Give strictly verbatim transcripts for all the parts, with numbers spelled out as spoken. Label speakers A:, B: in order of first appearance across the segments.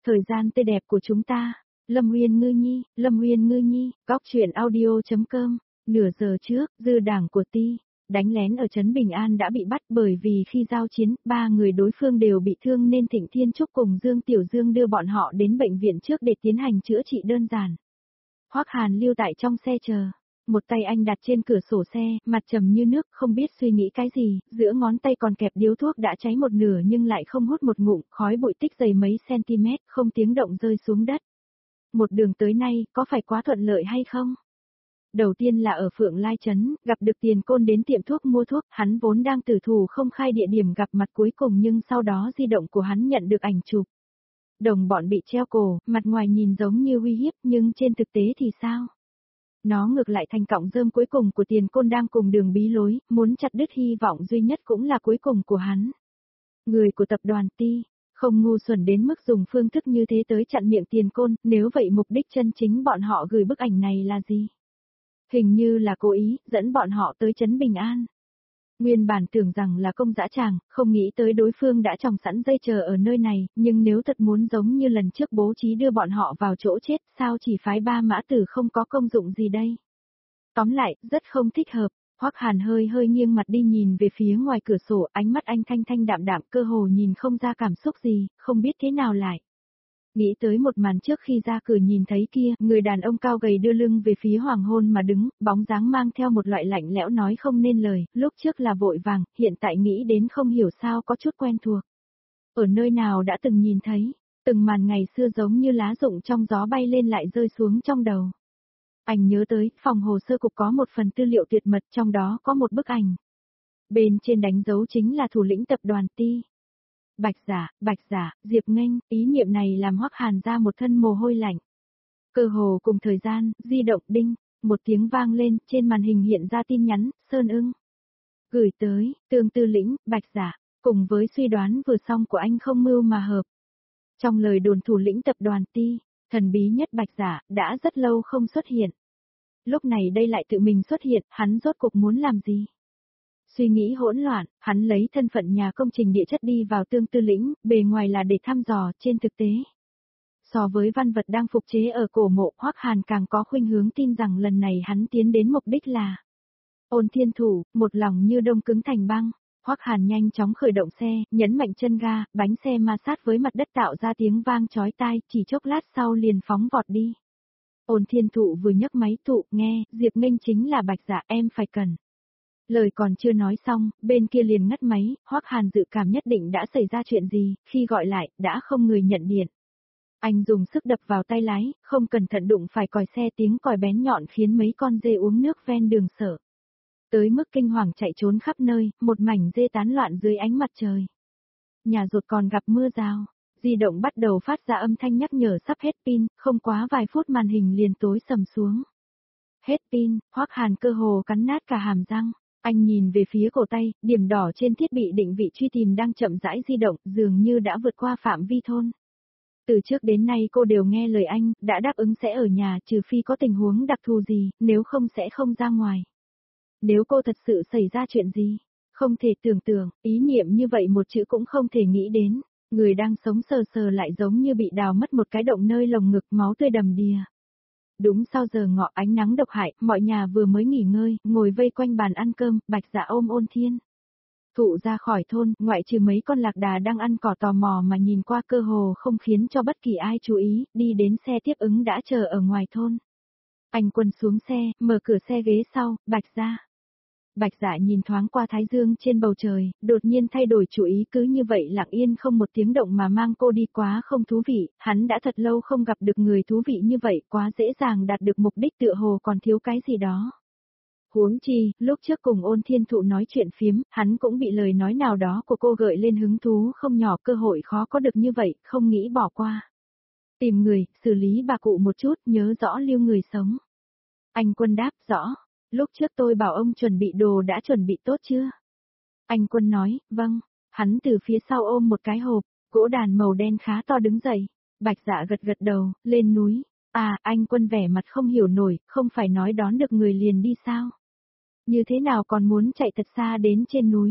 A: Thời gian tươi đẹp của chúng ta. Lâm Uyên Ngư Nhi, Lâm Uyên Ngư Nhi, góc truyện audio.com. Nửa giờ trước, dư đảng của Ti, đánh lén ở trấn Bình An đã bị bắt bởi vì khi giao chiến, ba người đối phương đều bị thương nên Thịnh Thiên Trúc cùng Dương Tiểu Dương đưa bọn họ đến bệnh viện trước để tiến hành chữa trị đơn giản. Hoắc Hàn lưu tại trong xe chờ. Một tay anh đặt trên cửa sổ xe, mặt trầm như nước, không biết suy nghĩ cái gì, giữa ngón tay còn kẹp điếu thuốc đã cháy một nửa nhưng lại không hút một ngụm, khói bụi tích dày mấy cm, không tiếng động rơi xuống đất. Một đường tới nay, có phải quá thuận lợi hay không? Đầu tiên là ở Phượng Lai Trấn, gặp được Tiền Côn đến tiệm thuốc mua thuốc, hắn vốn đang tử thủ không khai địa điểm gặp mặt cuối cùng nhưng sau đó di động của hắn nhận được ảnh chụp. Đồng bọn bị treo cổ, mặt ngoài nhìn giống như uy hiếp nhưng trên thực tế thì sao? Nó ngược lại thành cọng rơm cuối cùng của Tiền Côn đang cùng đường bí lối, muốn chặt đứt hy vọng duy nhất cũng là cuối cùng của hắn. Người của tập đoàn Ti, không ngu xuẩn đến mức dùng phương thức như thế tới chặn miệng Tiền Côn, nếu vậy mục đích chân chính bọn họ gửi bức ảnh này là gì? Hình như là cố ý, dẫn bọn họ tới trấn Bình An. Nguyên bản tưởng rằng là công dã tràng, không nghĩ tới đối phương đã trồng sẵn dây chờ ở nơi này, nhưng nếu thật muốn giống như lần trước bố trí đưa bọn họ vào chỗ chết, sao chỉ phái ba mã tử không có công dụng gì đây? Tóm lại, rất không thích hợp. Hoắc Hàn hơi hơi nghiêng mặt đi nhìn về phía ngoài cửa sổ, ánh mắt anh thanh thanh đạm đạm, cơ hồ nhìn không ra cảm xúc gì, không biết thế nào lại. Nghĩ tới một màn trước khi ra cửa nhìn thấy kia, người đàn ông cao gầy đưa lưng về phía hoàng hôn mà đứng, bóng dáng mang theo một loại lạnh lẽo nói không nên lời, lúc trước là vội vàng, hiện tại nghĩ đến không hiểu sao có chút quen thuộc. Ở nơi nào đã từng nhìn thấy, từng màn ngày xưa giống như lá rụng trong gió bay lên lại rơi xuống trong đầu. Anh nhớ tới, phòng hồ sơ cục có một phần tư liệu tuyệt mật, trong đó có một bức ảnh. Bên trên đánh dấu chính là thủ lĩnh tập đoàn Ti. Bạch Giả, Bạch Giả, Diệp Nghênh, ý niệm này làm Hoắc Hàn ra một thân mồ hôi lạnh. Cơ hồ cùng thời gian, di động đinh, một tiếng vang lên, trên màn hình hiện ra tin nhắn, Sơn Ưng. Gửi tới, Tương Tư Lĩnh, Bạch Giả, cùng với suy đoán vừa xong của anh không mưu mà hợp. Trong lời đồn thủ lĩnh tập đoàn Ti, thần bí nhất Bạch Giả, đã rất lâu không xuất hiện. Lúc này đây lại tự mình xuất hiện, hắn rốt cuộc muốn làm gì? Suy nghĩ hỗn loạn, hắn lấy thân phận nhà công trình địa chất đi vào Tương Tư Lĩnh, bề ngoài là để thăm dò, trên thực tế. So với văn vật đang phục chế ở cổ mộ, Hoắc Hàn càng có khuynh hướng tin rằng lần này hắn tiến đến mục đích là Ôn Thiên Thủ, một lòng như đông cứng thành băng. Hoắc Hàn nhanh chóng khởi động xe, nhấn mạnh chân ga, bánh xe ma sát với mặt đất tạo ra tiếng vang chói tai, chỉ chốc lát sau liền phóng vọt đi. Ôn Thiên Thụ vừa nhấc máy tụ, nghe, Diệp Nghênh chính là Bạch Giả, em phải cần. Lời còn chưa nói xong, bên kia liền ngắt máy, Hoắc Hàn dự cảm nhất định đã xảy ra chuyện gì, khi gọi lại, đã không người nhận điện. Anh dùng sức đập vào tay lái, không cẩn thận đụng phải còi xe, tiếng còi bén nhọn khiến mấy con dê uống nước ven đường sợ. Tới mức kinh hoàng chạy trốn khắp nơi, một mảnh dê tán loạn dưới ánh mặt trời. Nhà rột còn gặp mưa rào, di động bắt đầu phát ra âm thanh nhắc nhở sắp hết pin, không quá vài phút màn hình liền tối sầm xuống. Hết pin, Hoắc Hàn cơ hồ cắn nát cả hàm răng. Anh nhìn về phía cổ tay, điểm đỏ trên thiết bị định vị truy tìm đang chậm rãi di động, dường như đã vượt qua phạm vi thôn. Từ trước đến nay cô đều nghe lời anh, đã đáp ứng sẽ ở nhà trừ phi có tình huống đặc thù gì, nếu không sẽ không ra ngoài. Nếu cô thật sự xảy ra chuyện gì, không thể tưởng tượng, ý niệm như vậy một chữ cũng không thể nghĩ đến, người đang sống sờ sờ lại giống như bị đào mất một cái động nơi lồng ngực, máu tươi đầm đìa. Đúng sau giờ ngọ, ánh nắng độc hại, mọi nhà vừa mới nghỉ ngơi, ngồi vây quanh bàn ăn cơm, Bạch Giả ôm Ôn Thiên Thụ ra khỏi thôn, ngoại trừ mấy con lạc đà đang ăn cỏ tò mò mà nhìn qua cơ hồ không khiến cho bất kỳ ai chú ý, đi đến xe tiếp ứng đã chờ ở ngoài thôn. Anh Quân xuống xe, mở cửa xe ghế sau, Bạch Giả. Bạch Giả nhìn thoáng qua thái dương trên bầu trời, đột nhiên thay đổi chủ ý, cứ như vậy lặng yên không một tiếng động mà mang cô đi quá không thú vị, hắn đã thật lâu không gặp được người thú vị như vậy, quá dễ dàng đạt được mục đích, tựa hồ còn thiếu cái gì đó. Huống chi, lúc trước cùng Ôn Thiên Thụ nói chuyện phiếm, hắn cũng bị lời nói nào đó của cô gợi lên hứng thú không nhỏ, cơ hội khó có được như vậy, không nghĩ bỏ qua. Tìm người, xử lý bà cụ một chút, nhớ rõ lưu người sống. Anh Quân đáp, rõ. Lúc trước tôi bảo ông chuẩn bị đồ đã chuẩn bị tốt chưa? Anh Quân nói, vâng. Hắn từ phía sau ôm một cái hộp, gỗ đàn màu đen khá to đứng dậy. Bạch Dạ gật gật đầu, lên núi. À, anh Quân vẻ mặt không hiểu nổi, không phải nói đón được người liền đi sao? Như thế nào còn muốn chạy thật xa đến trên núi?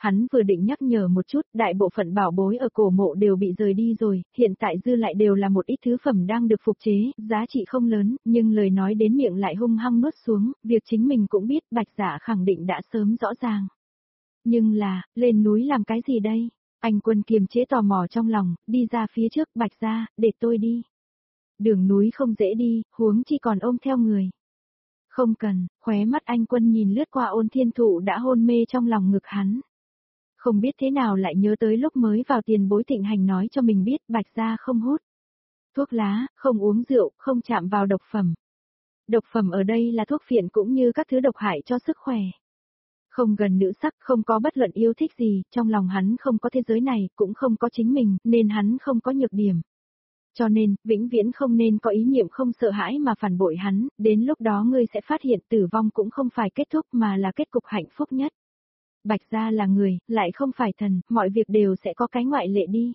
A: Hắn vừa định nhắc nhở một chút, đại bộ phận bảo bối ở cổ mộ đều bị rời đi rồi, hiện tại dư lại đều là một ít thứ phẩm đang được phục chế, giá trị không lớn, nhưng lời nói đến miệng lại hung hăng nuốt xuống, việc chính mình cũng biết Bạch Dạ khẳng định đã sớm rõ ràng. Nhưng là, lên núi làm cái gì đây? Anh Quân kiềm chế tò mò trong lòng, đi ra phía trước Bạch Gia, để tôi đi. Đường núi không dễ đi, huống chi còn ôm theo người. Không cần, khóe mắt anh Quân nhìn lướt qua Ôn Thiên Thụ đã hôn mê trong lòng ngực hắn. Không biết thế nào lại nhớ tới lúc mới vào tiền bối Thịnh Hành nói cho mình biết Bạch Gia không hút thuốc lá, không uống rượu, không chạm vào độc phẩm. Độc phẩm ở đây là thuốc phiện cũng như các thứ độc hại cho sức khỏe. Không gần nữ sắc, không có bất luận yêu thích gì, trong lòng hắn không có thế giới này, cũng không có chính mình, nên hắn không có nhược điểm. Cho nên, vĩnh viễn không nên có ý niệm không sợ hãi mà phản bội hắn, đến lúc đó ngươi sẽ phát hiện tử vong cũng không phải kết thúc mà là kết cục hạnh phúc nhất. Bạch Gia là người, lại không phải thần, mọi việc đều sẽ có cái ngoại lệ đi.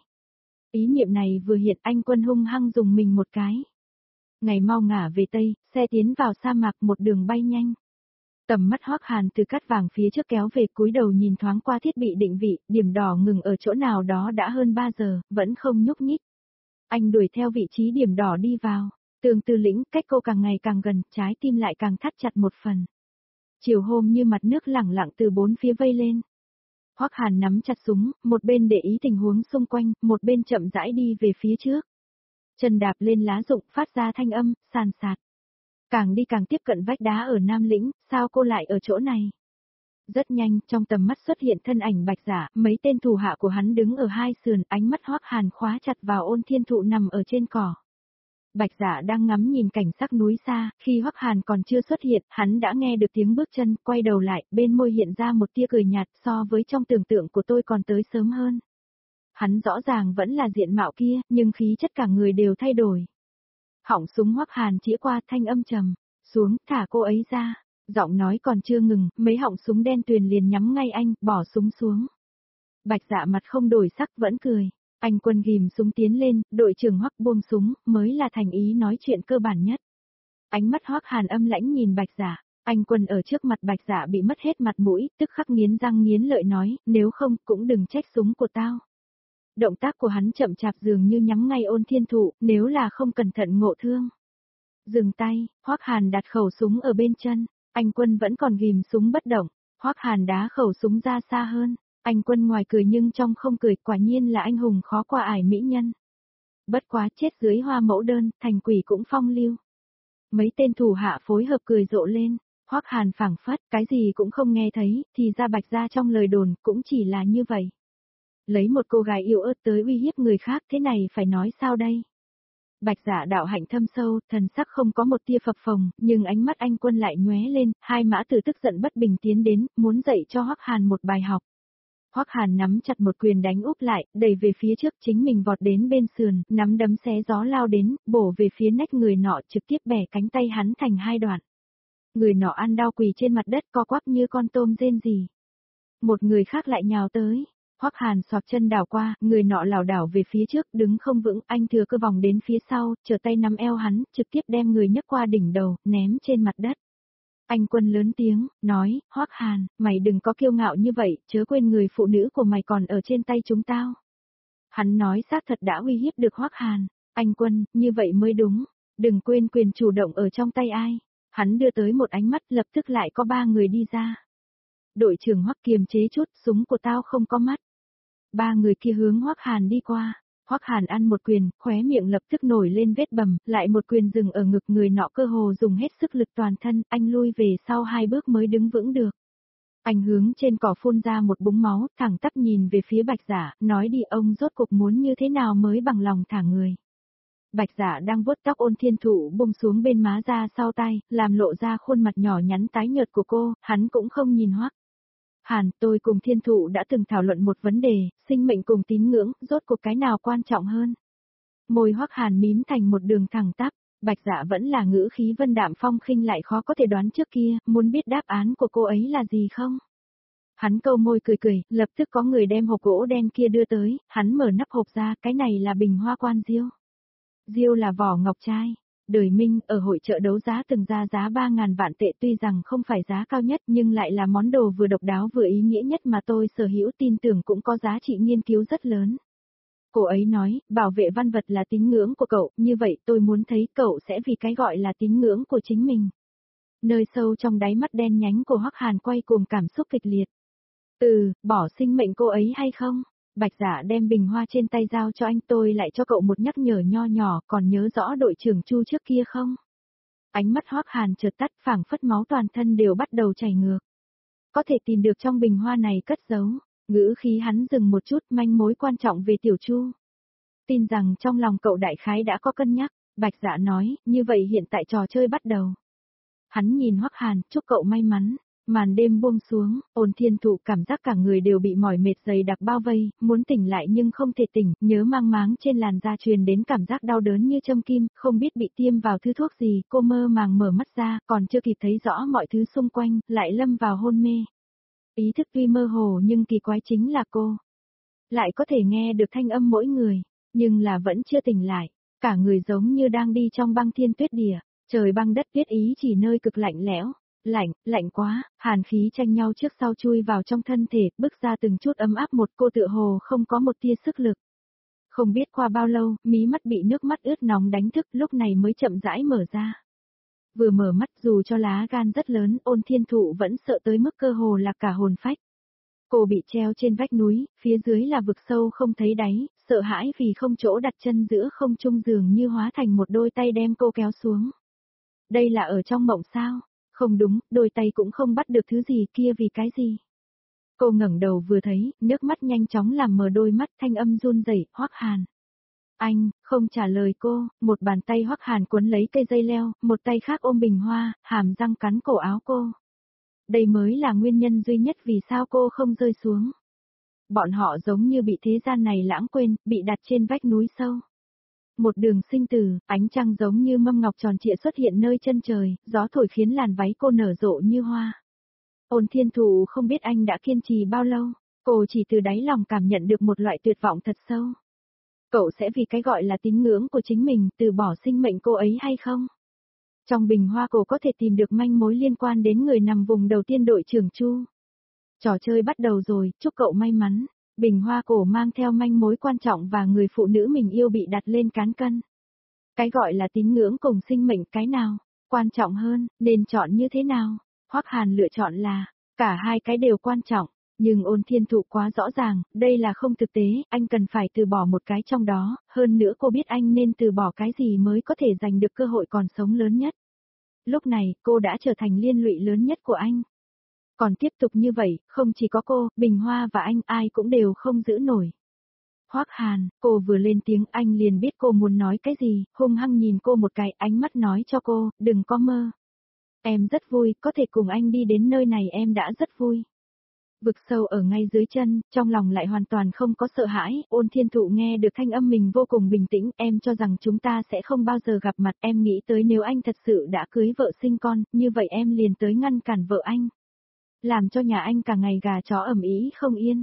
A: Ý niệm này vừa hiện anh Quân hung hăng dùng mình một cái. Ngày mau ngả về Tây, xe tiến vào sa mạc một đường bay nhanh. Tầm mắt Hoắc Hàn từ cát vàng phía trước kéo về cúi đầu nhìn thoáng qua thiết bị định vị, điểm đỏ ngừng ở chỗ nào đó đã hơn ba giờ, vẫn không nhúc nhích. Anh đuổi theo vị trí điểm đỏ đi vào, Tường Tư Lĩnh cách cô càng ngày càng gần, trái tim lại càng thắt chặt một phần. Chiều hôm như mặt nước lẳng lặng từ bốn phía vây lên. Hoắc Hàn nắm chặt súng, một bên để ý tình huống xung quanh, một bên chậm rãi đi về phía trước. Chân đạp lên lá rụng phát ra thanh âm, sàn sạt. Càng đi càng tiếp cận vách đá ở Nam Lĩnh, sao cô lại ở chỗ này? Rất nhanh, trong tầm mắt xuất hiện thân ảnh Bạch Dạ, mấy tên thủ hạ của hắn đứng ở hai sườn, ánh mắt Hoắc Hàn khóa chặt vào Ôn Thiên Thụ nằm ở trên cỏ. Bạch Dạ đang ngắm nhìn cảnh sắc núi xa, khi Hoắc Hàn còn chưa xuất hiện, hắn đã nghe được tiếng bước chân, quay đầu lại, bên môi hiện ra một tia cười nhạt so với trong tưởng tượng của tôi còn tới sớm hơn. Hắn rõ ràng vẫn là diện mạo kia, nhưng khí chất cả người đều thay đổi. Họng súng Hoắc Hàn chĩa qua thanh âm trầm, xuống, thả cô ấy ra. Giọng nói còn chưa ngừng, mấy họng súng đen tuyền liền nhắm ngay anh, bỏ súng xuống. Bạch Dạ mặt không đổi sắc vẫn cười. Anh Quân ghim súng tiến lên, đội trưởng Hoắc buông súng, mới là thành ý nói chuyện cơ bản nhất. Ánh mắt Hoắc Hàn âm lãnh nhìn Bạch Dạ, anh Quân ở trước mặt Bạch Dạ bị mất hết mặt mũi, tức khắc nghiến răng nghiến lợi nói, nếu không, cũng đừng trách súng của tao. Động tác của hắn chậm chạp dường như nhắm ngay Ôn Thiên Thụ, nếu là không cẩn thận ngộ thương. Dừng tay, Hoắc Hàn đặt khẩu súng ở bên chân, anh Quân vẫn còn ghim súng bất động, Hoắc Hàn đá khẩu súng ra xa hơn. Anh Quân ngoài cười nhưng trong không cười, quả nhiên là anh hùng khó qua ải mỹ nhân. Bất quá chết dưới hoa mẫu đơn, thành quỷ cũng phong lưu. Mấy tên thủ hạ phối hợp cười rộ lên, Hoắc Hàn phảng phất, cái gì cũng không nghe thấy, thì ra Bạch Gia trong lời đồn cũng chỉ là như vậy. Lấy một cô gái yêu ớt tới uy hiếp người khác, thế này phải nói sao đây? Bạch Dạ đạo hạnh thâm sâu, thần sắc không có một tia phập phồng, nhưng ánh mắt anh Quân lại nhoé lên, hai mã tử tức giận bất bình tiến đến, muốn dạy cho Hoắc Hàn một bài học. Hoắc Hàn nắm chặt một quyền đánh úp lại, đẩy về phía trước, chính mình vọt đến bên sườn, nắm đấm xé gió lao đến, bổ về phía nách người nọ, trực tiếp bẻ cánh tay hắn thành hai đoạn. Người nọ ăn đau quỳ trên mặt đất co quắp như con tôm rên rỉ. Một người khác lại nhào tới. Hoắc Hàn xoạc chân đảo qua, người nọ lảo đảo về phía trước, đứng không vững, anh thừa cơ vòng đến phía sau, trở tay nắm eo hắn, trực tiếp đem người nhấc qua đỉnh đầu, ném trên mặt đất. Anh Quân lớn tiếng, nói, Hoắc Hàn, mày đừng có kiêu ngạo như vậy, chớ quên người phụ nữ của mày còn ở trên tay chúng tao. Hắn nói xác thật đã uy hiếp được Hoắc Hàn, anh Quân, như vậy mới đúng, đừng quên quyền chủ động ở trong tay ai. Hắn đưa tới một ánh mắt, lập tức lại có ba người đi ra. Đội trưởng Hoắc kiềm chế chút, súng của tao không có mắt. Ba người kia hướng Hoắc Hàn đi qua, Hoắc Hàn ăn một quyền, khóe miệng lập tức nổi lên vết bầm, lại một quyền dừng ở ngực người nọ cơ hồ dùng hết sức lực toàn thân, anh lui về sau hai bước mới đứng vững được. Anh hướng trên cỏ phun ra một búng máu, thẳng tắp nhìn về phía Bạch Dạ, nói đi ông rốt cuộc muốn như thế nào mới bằng lòng thả người. Bạch Dạ đang vuốt tóc Ôn Thiên Thụ buông xuống bên má ra sau tay, làm lộ ra khuôn mặt nhỏ nhắn tái nhợt của cô, hắn cũng không nhìn Hoắc Hàn, tôi cùng Thiên Thụ đã từng thảo luận một vấn đề, sinh mệnh cùng tín ngưỡng, rốt cuộc cái nào quan trọng hơn. Môi Hoắc Hàn mím thành một đường thẳng tắp, Bạch Dạ vẫn là ngữ khí vân đạm phong khinh lại khó có thể đoán trước kia, muốn biết đáp án của cô ấy là gì không? Hắn câu môi cười cười, lập tức có người đem hộp gỗ đen kia đưa tới, hắn mở nắp hộp ra, cái này là bình hoa quan diêu. Diêu là vỏ ngọc trai. Đời Minh ở hội chợ đấu giá từng ra giá ba ngàn vạn tệ, tuy rằng không phải giá cao nhất nhưng lại là món đồ vừa độc đáo vừa ý nghĩa nhất mà tôi sở hữu, tin tưởng cũng có giá trị nghiên cứu rất lớn. Cô ấy nói, bảo vệ văn vật là tín ngưỡng của cậu, như vậy tôi muốn thấy cậu sẽ vì cái gọi là tín ngưỡng của chính mình. Nơi sâu trong đáy mắt đen nhánh của Hoắc Hàn quay cuồng cảm xúc kịch liệt. Ừ, bỏ sinh mệnh cô ấy hay không? Bạch Dạ đem bình hoa trên tay giao cho anh, tôi lại cho cậu một nhắc nhở nho nhỏ, còn nhớ rõ đội trưởng Chu trước kia không? Ánh mắt Hoắc Hàn chợt tắt, phảng phất máu toàn thân đều bắt đầu chảy ngược. Có thể tìm được trong bình hoa này cất giấu, ngữ khí hắn dừng một chút, manh mối quan trọng về Tiểu Chu. Tin rằng trong lòng cậu đại khái đã có cân nhắc, Bạch Dạ nói, như vậy hiện tại trò chơi bắt đầu. Hắn nhìn Hoắc Hàn, chúc cậu may mắn. Màn đêm buông xuống, Ôn Thiên Thụ cảm giác cả người đều bị mỏi mệt dày đặc bao vây, muốn tỉnh lại nhưng không thể tỉnh, nhớ mang máng trên làn da truyền đến cảm giác đau đớn như châm kim, không biết bị tiêm vào thứ thuốc gì, cô mơ màng mở mắt ra, còn chưa kịp thấy rõ mọi thứ xung quanh, lại lâm vào hôn mê. Ý thức tuy mơ hồ nhưng kỳ quái chính là cô lại có thể nghe được thanh âm mỗi người, nhưng là vẫn chưa tỉnh lại, cả người giống như đang đi trong băng thiên tuyết địa, trời băng đất tuyết ý chỉ nơi cực lạnh lẽo. Lạnh, lạnh quá, hàn khí tranh nhau trước sau chui vào trong thân thể, bước ra từng chút ấm áp, một cô tựa hồ không có một tia sức lực. Không biết qua bao lâu, mí mắt bị nước mắt ướt nóng đánh thức, lúc này mới chậm rãi mở ra. Vừa mở mắt dù cho lá gan rất lớn, Ôn Thiên Thụ vẫn sợ tới mức cơ hồ là cả hồn phách. Cô bị treo trên vách núi, phía dưới là vực sâu không thấy đáy, sợ hãi vì không chỗ đặt chân giữa không trung, dường như hóa thành một đôi tay đem cô kéo xuống. Đây là ở trong mộng sao? Không đúng, đôi tay cũng không bắt được thứ gì kia, vì cái gì? Cô ngẩng đầu vừa thấy, nước mắt nhanh chóng làm mờ đôi mắt, thanh âm run rẩy, Hoắc Hàn. Anh, không trả lời cô, một bàn tay Hoắc Hàn cuốn lấy cây dây leo, một tay khác ôm bình hoa, hàm răng cắn cổ áo cô. Đây mới là nguyên nhân duy nhất vì sao cô không rơi xuống. Bọn họ giống như bị thế gian này lãng quên, bị đặt trên vách núi sâu. Một đường sinh tử, ánh trăng giống như mâm ngọc tròn trịa xuất hiện nơi chân trời, gió thổi khiến làn váy cô nở rộ như hoa. Ôn Thiên Thụ không biết anh đã kiên trì bao lâu, cô chỉ từ đáy lòng cảm nhận được một loại tuyệt vọng thật sâu. Cậu sẽ vì cái gọi là tín ngưỡng của chính mình từ bỏ sinh mệnh cô ấy hay không? Trong bình hoa cô có thể tìm được manh mối liên quan đến người nằm vùng đầu tiên đội trưởng Chu. Trò chơi bắt đầu rồi, chúc cậu may mắn. Bình hoa cổ mang theo manh mối quan trọng và người phụ nữ mình yêu bị đặt lên cán cân. Cái gọi là tín ngưỡng cùng sinh mệnh, cái nào quan trọng hơn, nên chọn như thế nào? Hoắc Hàn lựa chọn là, cả hai cái đều quan trọng, nhưng Ôn Thiên Thụ quá rõ ràng, đây là không thực tế, anh cần phải từ bỏ một cái trong đó, hơn nữa cô biết anh nên từ bỏ cái gì mới có thể giành được cơ hội còn sống lớn nhất. Lúc này, cô đã trở thành liên lụy lớn nhất của anh. Còn tiếp tục như vậy, không chỉ có cô, Bình Hoa và anh, ai cũng đều không giữ nổi. Hoắc Hàn, cô vừa lên tiếng anh liền biết cô muốn nói cái gì, hung hăng nhìn cô một cái, ánh mắt nói cho cô, đừng có mơ. Em rất vui, có thể cùng anh đi đến nơi này em đã rất vui. Vực sâu ở ngay dưới chân, trong lòng lại hoàn toàn không có sợ hãi, Ôn Thiên Thụ nghe được thanh âm mình vô cùng bình tĩnh, em cho rằng chúng ta sẽ không bao giờ gặp mặt, em nghĩ tới nếu anh thật sự đã cưới vợ sinh con, như vậy em liền tới ngăn cản vợ anh. Làm cho nhà anh cả ngày gà chó ầm ĩ không yên.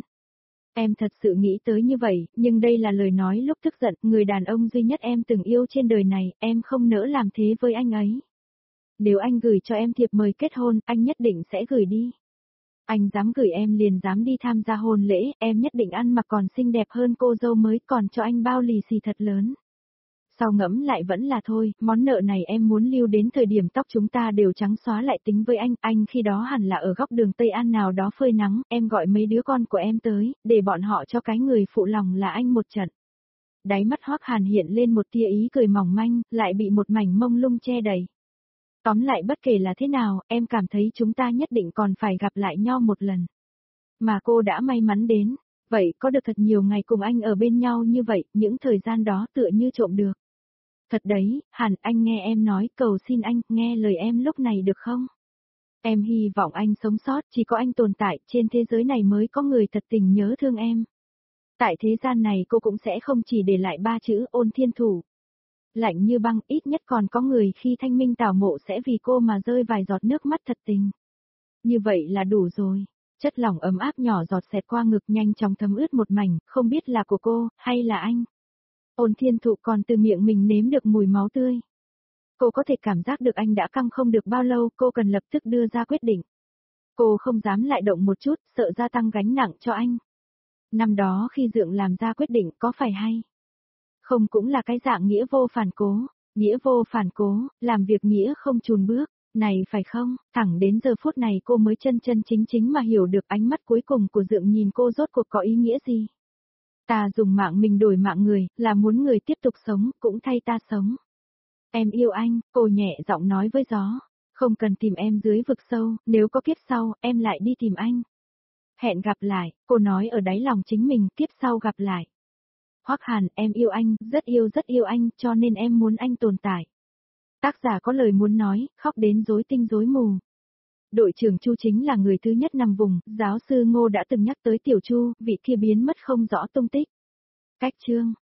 A: Em thật sự nghĩ tới như vậy, nhưng đây là lời nói lúc tức giận, người đàn ông duy nhất em từng yêu trên đời này, em không nỡ làm thế với anh ấy. Nếu anh gửi cho em thiệp mời kết hôn, anh nhất định sẽ gửi đi. Anh dám gửi em liền dám đi tham gia hôn lễ, em nhất định ăn mặc còn xinh đẹp hơn cô dâu mới, còn cho anh bao lì xì thật lớn. Sau ngẫm lại vẫn là thôi, món nợ này em muốn lưu đến thời điểm tóc chúng ta đều trắng xóa lại tính với anh, anh khi đó hẳn là ở góc đường Tây An nào đó phơi nắng, em gọi mấy đứa con của em tới, để bọn họ cho cái người phụ lòng là anh một trận. Đáy mắt Hoắc Hàn hiện lên một tia ý cười mỏng manh, lại bị một mảnh mông lung che đầy. Tóm lại bất kể là thế nào, em cảm thấy chúng ta nhất định còn phải gặp lại nhau một lần. Mà cô đã may mắn đến, vậy có được thật nhiều ngày cùng anh ở bên nhau như vậy, những thời gian đó tựa như trộm được. Thật đấy, Hàn, anh nghe em nói, cầu xin anh, nghe lời em lúc này được không? Em hy vọng anh sống sót, chỉ có anh tồn tại, trên thế giới này mới có người thật tình nhớ thương em. Tại thế gian này cô cũng sẽ không chỉ để lại ba chữ Ôn Thiên Thụ. Lạnh như băng, ít nhất còn có người khi thanh minh tảo mộ sẽ vì cô mà rơi vài giọt nước mắt thật tình. Như vậy là đủ rồi. Chất lỏng ấm áp nhỏ giọt xẹt qua ngực nhanh chóng thấm ướt một mảnh, không biết là của cô, hay là anh. Ôn Thiên Thụ còn từ miệng mình nếm được mùi máu tươi. Cô có thể cảm giác được anh đã căng không được bao lâu, cô cần lập tức đưa ra quyết định. Cô không dám lại động một chút, sợ gia tăng gánh nặng cho anh. Năm đó khi Dượng làm ra quyết định có phải hay? Không cũng là cái dạng nghĩa vô phản cố, nghĩa vô phản cố, làm việc nghĩa không chùn bước, này phải không? Thẳng đến giờ phút này cô mới chân chân chính chính mà hiểu được ánh mắt cuối cùng của Dượng nhìn cô rốt cuộc có ý nghĩa gì. Ta dùng mạng mình đổi mạng người, là muốn người tiếp tục sống, cũng thay ta sống. Em yêu anh, cô nhẹ giọng nói với gió. Không cần tìm em dưới vực sâu, nếu có kiếp sau, em lại đi tìm anh. Hẹn gặp lại, cô nói ở đáy lòng chính mình, kiếp sau gặp lại. Hoắc Hàn, em yêu anh, rất yêu rất yêu anh, cho nên em muốn anh tồn tại. Tác giả có lời muốn nói, khóc đến rối tinh rối mù. Đội trưởng Chu chính là người thứ nhất nằm vùng, giáo sư Ngô đã từng nhắc tới Tiểu Chu, vị kia biến mất không rõ tung tích. Cách chương